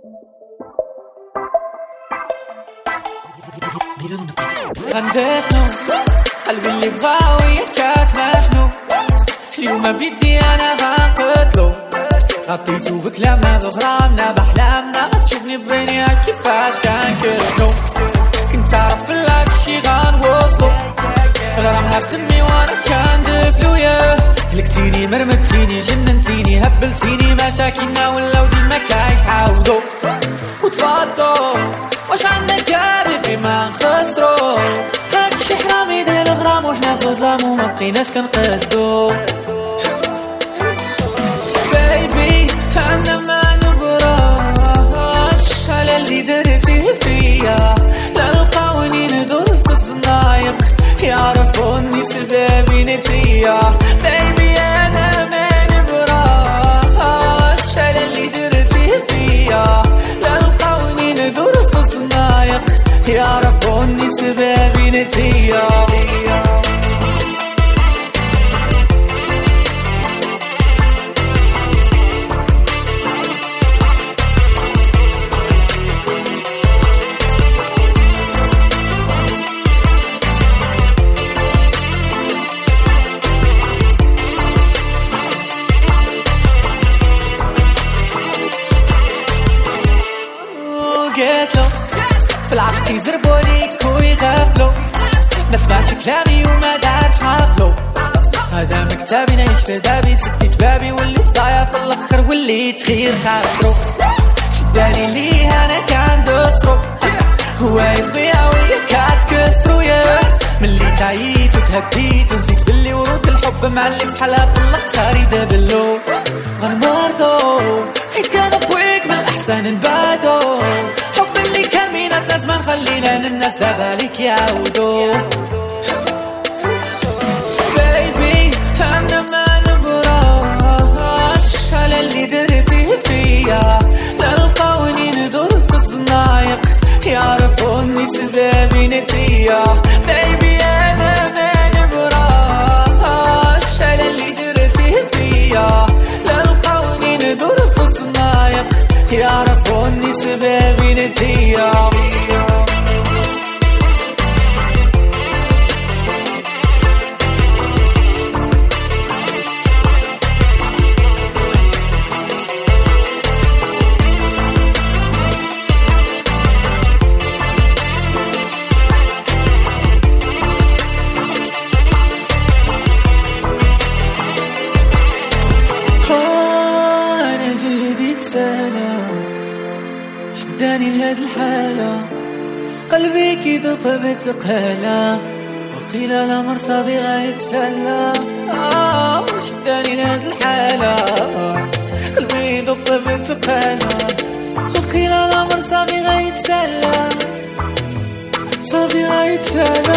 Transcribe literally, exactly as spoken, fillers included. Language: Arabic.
غندفنو قلبي اللي بغا وياك محنو، اليوم بدي انا غنقتلو، غطيتو بكلامنا بغرامنا بحلامنا، غتشوفني بعينيها كيفاش كنكتلو، كنت عارف بلهادشي غنوصلو، غرامها بدمي وانا كندفلو، ياه هلكتيني مرمتيني جننتيني هبلتيني، مشاكلنا ولاو ديما كيتعاودو، وتفضو واش عندك يا بيبي ما نخسرو، هادشي حرامي ديال الغرام وحنا في ظلام وما بقيناش كنقدو، بيبي انا ما نبراش على اللي درتيه فيا، لا لقاوني ندور في الزنايق يعرفوني سبابي نتيا، بيبي انا ما نبراش على اللي درتيه فيا، لا لقاوني ندور في الزنايق يعرفوني سبابي نتيا. في العشق يزربو ليك ويغفلو، ما سمعش كلامي وما دارش عقلو، هذا مكتابي نعيش في دابي، سكيت بابي وليت ضايع في الاخر وليت غير خاسرو، شداني ليه انا كندسرو، هو يبغيها ويا كتكسرو، ياه ملي تعيت وتهديت ونسيت بلي ورود الحب معلم بحالها في الاخر يدبلو، غنمرضو حيت كان بويك من الاحسن نبادو، حب اللي كان مينات لازم نخلينا للناس دابا ليك يعاودو، بيبي انا ما نبراش على اللي درتيه فيا، لا لقاوني ندور في الزنايق يعرفوني سبابي نتيا، بيبي انا ما نبراش على اللي درتيه فيا، لا لقاوني ندور في الزنايق يعرفوني سبابي نتيا. شداني لهاد الحالة قلبي كيدق بتقالة، وقيل الأمر صافي غيتسلى، آه شداني لهاد الحالة قلبي يدق بتقالة، وقيل الأمر صافي غيتسلى صافي غيتسلى.